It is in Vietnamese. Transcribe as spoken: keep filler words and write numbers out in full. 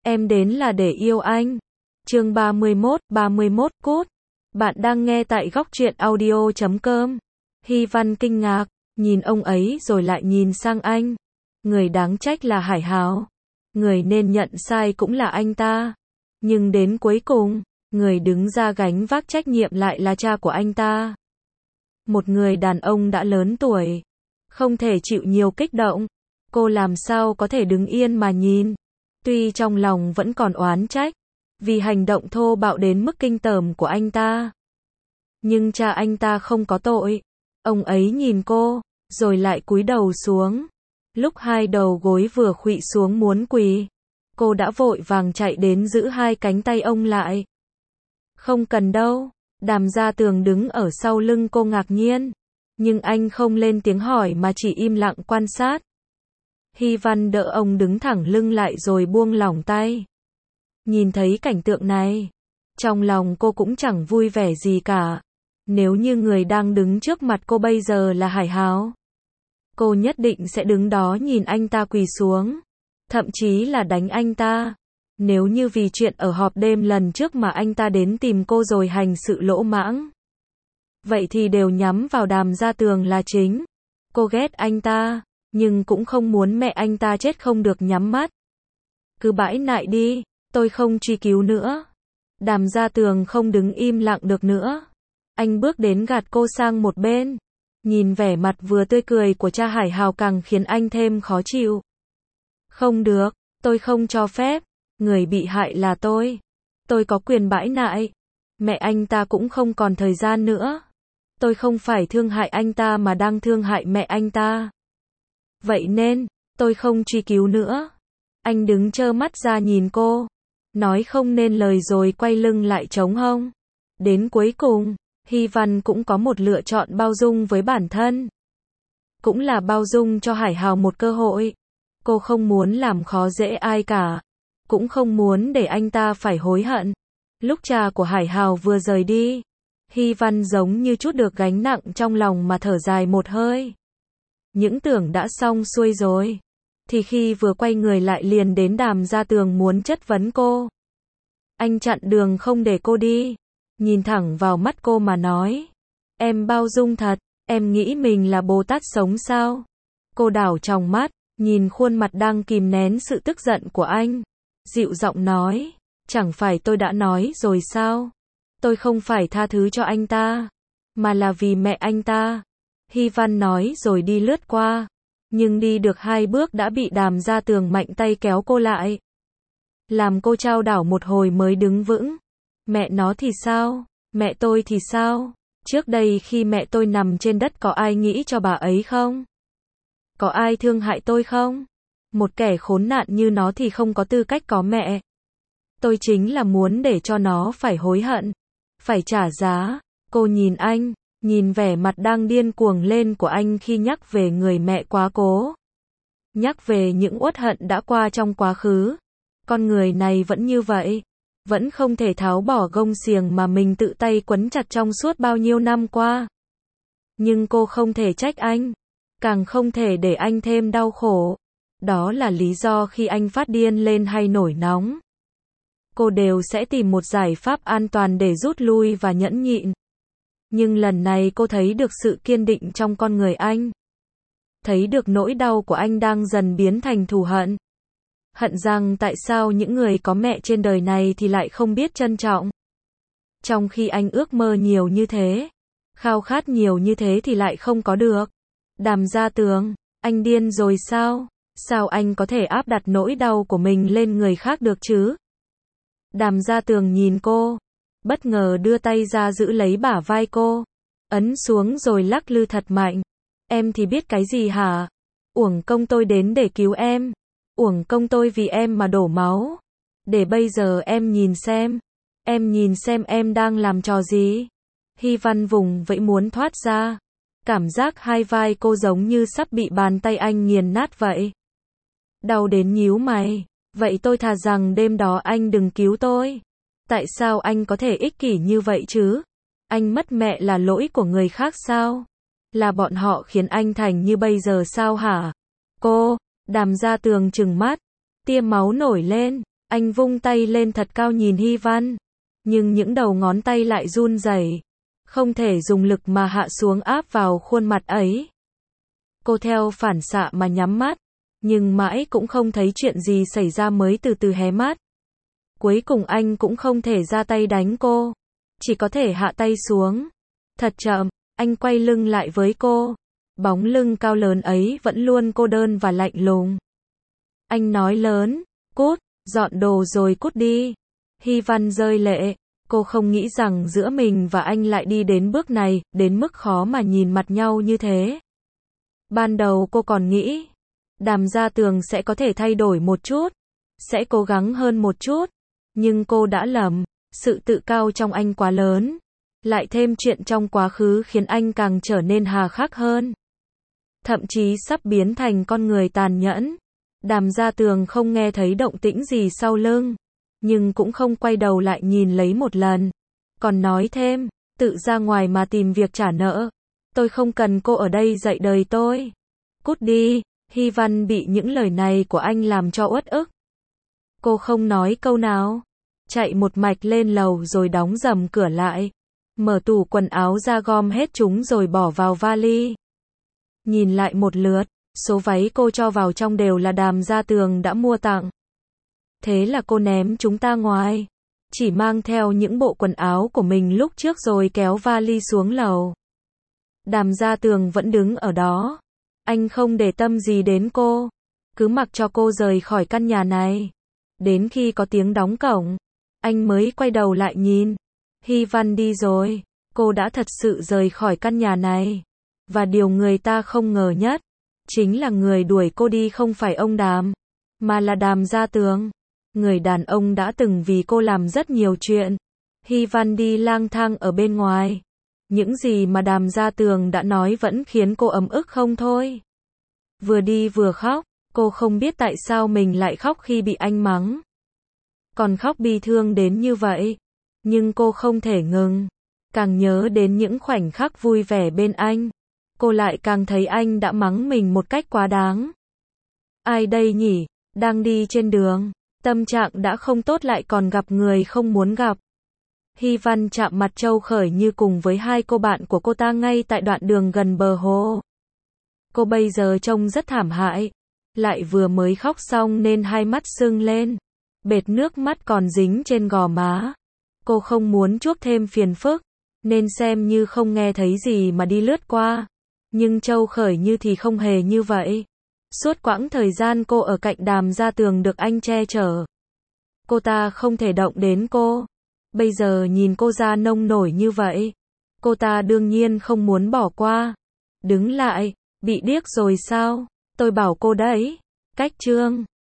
Em đến là để yêu anh. Chương ba mươi mốt, ba mươi mốt cốt. Bạn đang nghe tại góc truyện audio chấm com. Hy Văn kinh ngạc, nhìn ông ấy rồi lại nhìn sang anh. Người đáng trách là Hải Hào. Người nên nhận sai cũng là anh ta. Nhưng đến cuối cùng, người đứng ra gánh vác trách nhiệm lại là cha của anh ta. Một người đàn ông đã lớn tuổi, không thể chịu nhiều kích động. Cô làm sao có thể đứng yên mà nhìn. Tuy trong lòng vẫn còn oán trách, vì hành động thô bạo đến mức kinh tởm của anh ta. Nhưng cha anh ta không có tội. Ông ấy nhìn cô, rồi lại cúi đầu xuống. Lúc hai đầu gối vừa khuỵu xuống muốn quỳ, cô đã vội vàng chạy đến giữ hai cánh tay ông lại. Không cần đâu. Đàm Gia Tường đứng ở sau lưng cô ngạc nhiên. Nhưng anh không lên tiếng hỏi mà chỉ im lặng quan sát. Hy Văn đỡ ông đứng thẳng lưng lại rồi buông lỏng tay. Nhìn thấy cảnh tượng này, trong lòng cô cũng chẳng vui vẻ gì cả. Nếu như người đang đứng trước mặt cô bây giờ là Hải Hào, cô nhất định sẽ đứng đó nhìn anh ta quỳ xuống, thậm chí là đánh anh ta. Nếu như vì chuyện ở họp đêm lần trước mà anh ta đến tìm cô rồi hành sự lỗ mãng, vậy thì đều nhắm vào Đàm Gia Tường là chính. Cô ghét anh ta, nhưng cũng không muốn mẹ anh ta chết không được nhắm mắt. Cứ bãi nại đi, tôi không truy cứu nữa. Đàm Gia Tường không đứng im lặng được nữa. Anh bước đến gạt cô sang một bên. Nhìn vẻ mặt vừa tươi cười của cha Hải Hào càng khiến anh thêm khó chịu. Không được, tôi không cho phép. Người bị hại là tôi. Tôi có quyền bãi nại. Mẹ anh ta cũng không còn thời gian nữa. Tôi không phải thương hại anh ta mà đang thương hại mẹ anh ta. Vậy nên, tôi không truy cứu nữa. Anh đứng trơ mắt ra nhìn cô, nói không nên lời rồi quay lưng lại trống hông. Đến cuối cùng, Hy Văn cũng có một lựa chọn bao dung với bản thân. Cũng là bao dung cho Hải Hào một cơ hội. Cô không muốn làm khó dễ ai cả. Cũng không muốn để anh ta phải hối hận. Lúc cha của Hải Hào vừa rời đi, Hy Văn giống như trút được gánh nặng trong lòng mà thở dài một hơi. Những tưởng đã xong xuôi rồi, thì khi vừa quay người lại liền đến Đàm Gia Tường muốn chất vấn cô. Anh chặn đường không để cô đi, nhìn thẳng vào mắt cô mà nói. Em bao dung thật, em nghĩ mình là Bồ Tát sống sao? Cô đảo tròng mắt, nhìn khuôn mặt đang kìm nén sự tức giận của anh. Dịu giọng nói, chẳng phải tôi đã nói rồi sao? Tôi không phải tha thứ cho anh ta, mà là vì mẹ anh ta. Hy Văn nói rồi đi lướt qua, nhưng đi được hai bước đã bị Đàm Gia Tường mạnh tay kéo cô lại. Làm cô chao đảo một hồi mới đứng vững. Mẹ nó thì sao? Mẹ tôi thì sao? Trước đây khi mẹ tôi nằm trên đất có ai nghĩ cho bà ấy không? Có ai thương hại tôi không? Một kẻ khốn nạn như nó thì không có tư cách có mẹ. Tôi chính là muốn để cho nó phải hối hận, phải trả giá. Cô nhìn anh, nhìn vẻ mặt đang điên cuồng lên của anh khi nhắc về người mẹ quá cố. Nhắc về những uất hận đã qua trong quá khứ. Con người này vẫn như vậy, vẫn không thể tháo bỏ gông xiềng mà mình tự tay quấn chặt trong suốt bao nhiêu năm qua. Nhưng cô không thể trách anh, càng không thể để anh thêm đau khổ. Đó là lý do khi anh phát điên lên hay nổi nóng, cô đều sẽ tìm một giải pháp an toàn để rút lui và nhẫn nhịn. Nhưng lần này cô thấy được sự kiên định trong con người anh. Thấy được nỗi đau của anh đang dần biến thành thù hận. Hận rằng tại sao những người có mẹ trên đời này thì lại không biết trân trọng. Trong khi anh ước mơ nhiều như thế, khao khát nhiều như thế thì lại không có được. Đàm Gia Tường, anh điên rồi sao? Sao anh có thể áp đặt nỗi đau của mình lên người khác được chứ? Đàm Gia Tường nhìn cô, bất ngờ đưa tay ra giữ lấy bả vai cô, ấn xuống rồi lắc lư thật mạnh. Em thì biết cái gì hả? Uổng công tôi đến để cứu em. Uổng công tôi vì em mà đổ máu. Để bây giờ em nhìn xem. Em nhìn xem em đang làm trò gì. Hy Văn vùng vẫy muốn thoát ra. Cảm giác hai vai cô giống như sắp bị bàn tay anh nghiền nát vậy. Đau đến nhíu mày. Vậy tôi thà rằng đêm đó anh đừng cứu tôi. Tại sao anh có thể ích kỷ như vậy chứ? Anh mất mẹ là lỗi của người khác sao? Là bọn họ khiến anh thành như bây giờ sao hả? Cô, Đàm Gia Tường trừng mắt, tia máu nổi lên, Anh vung tay lên thật cao nhìn Hy Văn, nhưng những đầu ngón tay lại run rẩy, không thể dùng lực mà hạ xuống áp vào khuôn mặt ấy. Cô theo phản xạ mà nhắm mắt, nhưng mãi cũng không thấy chuyện gì xảy ra mới từ từ hé mắt. Cuối cùng anh cũng không thể ra tay đánh cô, chỉ có thể hạ tay xuống. Thật chậm, anh quay lưng lại với cô. Bóng lưng cao lớn ấy vẫn luôn cô đơn và lạnh lùng. Anh nói lớn, cút, dọn đồ rồi cút đi. Hy Văn rơi lệ, cô không nghĩ rằng giữa mình và anh lại đi đến bước này, đến mức khó mà nhìn mặt nhau như thế. Ban đầu cô còn nghĩ, Đàm Gia Tường sẽ có thể thay đổi một chút, sẽ cố gắng hơn một chút, nhưng cô đã lầm, sự tự cao trong anh quá lớn, lại thêm chuyện trong quá khứ khiến anh càng trở nên hà khắc hơn. Thậm chí sắp biến thành con người tàn nhẫn. Đàm Gia Tường không nghe thấy động tĩnh gì sau lưng, nhưng cũng không quay đầu lại nhìn lấy một lần. Còn nói thêm, tự ra ngoài mà tìm việc trả nợ. Tôi không cần cô ở đây dạy đời tôi. Cút đi. Hy Văn bị những lời này của anh làm cho uất ức. Cô không nói câu nào, chạy một mạch lên lầu rồi đóng rầm cửa lại, mở tủ quần áo ra gom hết chúng rồi bỏ vào vali. Nhìn lại một lượt, số váy cô cho vào trong đều là Đàm Gia Tường đã mua tặng. Thế là cô ném chúng ta ngoài, chỉ mang theo những bộ quần áo của mình lúc trước rồi kéo vali xuống lầu. Đàm Gia Tường vẫn đứng ở đó. Anh không để tâm gì đến cô, cứ mặc cho cô rời khỏi căn nhà này. Đến khi có tiếng đóng cổng, anh mới quay đầu lại nhìn. Hy Văn đi rồi, cô đã thật sự rời khỏi căn nhà này. Và điều người ta không ngờ nhất, chính là người đuổi cô đi không phải ông Đàm, mà là Đàm Gia Tường. Người đàn ông đã từng vì cô làm rất nhiều chuyện. Hy Văn đi lang thang ở bên ngoài. Những gì mà Đàm Gia Tường đã nói vẫn khiến cô ấm ức không thôi. Vừa đi vừa khóc, cô không biết tại sao mình lại khóc khi bị anh mắng. Còn khóc bi thương đến như vậy, nhưng cô không thể ngừng. Càng nhớ đến những khoảnh khắc vui vẻ bên anh, cô lại càng thấy anh đã mắng mình một cách quá đáng. Ai đây nhỉ? Đang đi trên đường, tâm trạng đã không tốt lại còn gặp người không muốn gặp. Hy Văn chạm mặt Châu Khởi Như cùng với hai cô bạn của cô ta ngay tại đoạn đường gần bờ hồ. Cô bây giờ trông rất thảm hại, lại vừa mới khóc xong nên hai mắt sưng lên, bệt nước mắt còn dính trên gò má. Cô không muốn chuốc thêm phiền phức, nên xem như không nghe thấy gì mà đi lướt qua. Nhưng Châu Khởi Như thì không hề như vậy. Suốt quãng thời gian cô ở cạnh Đàm Gia Tường được anh che chở, cô ta không thể động đến cô. Bây giờ nhìn cô ra nông nổi như vậy, cô ta đương nhiên không muốn bỏ qua. Đứng lại, bị điếc rồi sao? Tôi bảo cô đấy. Cách chương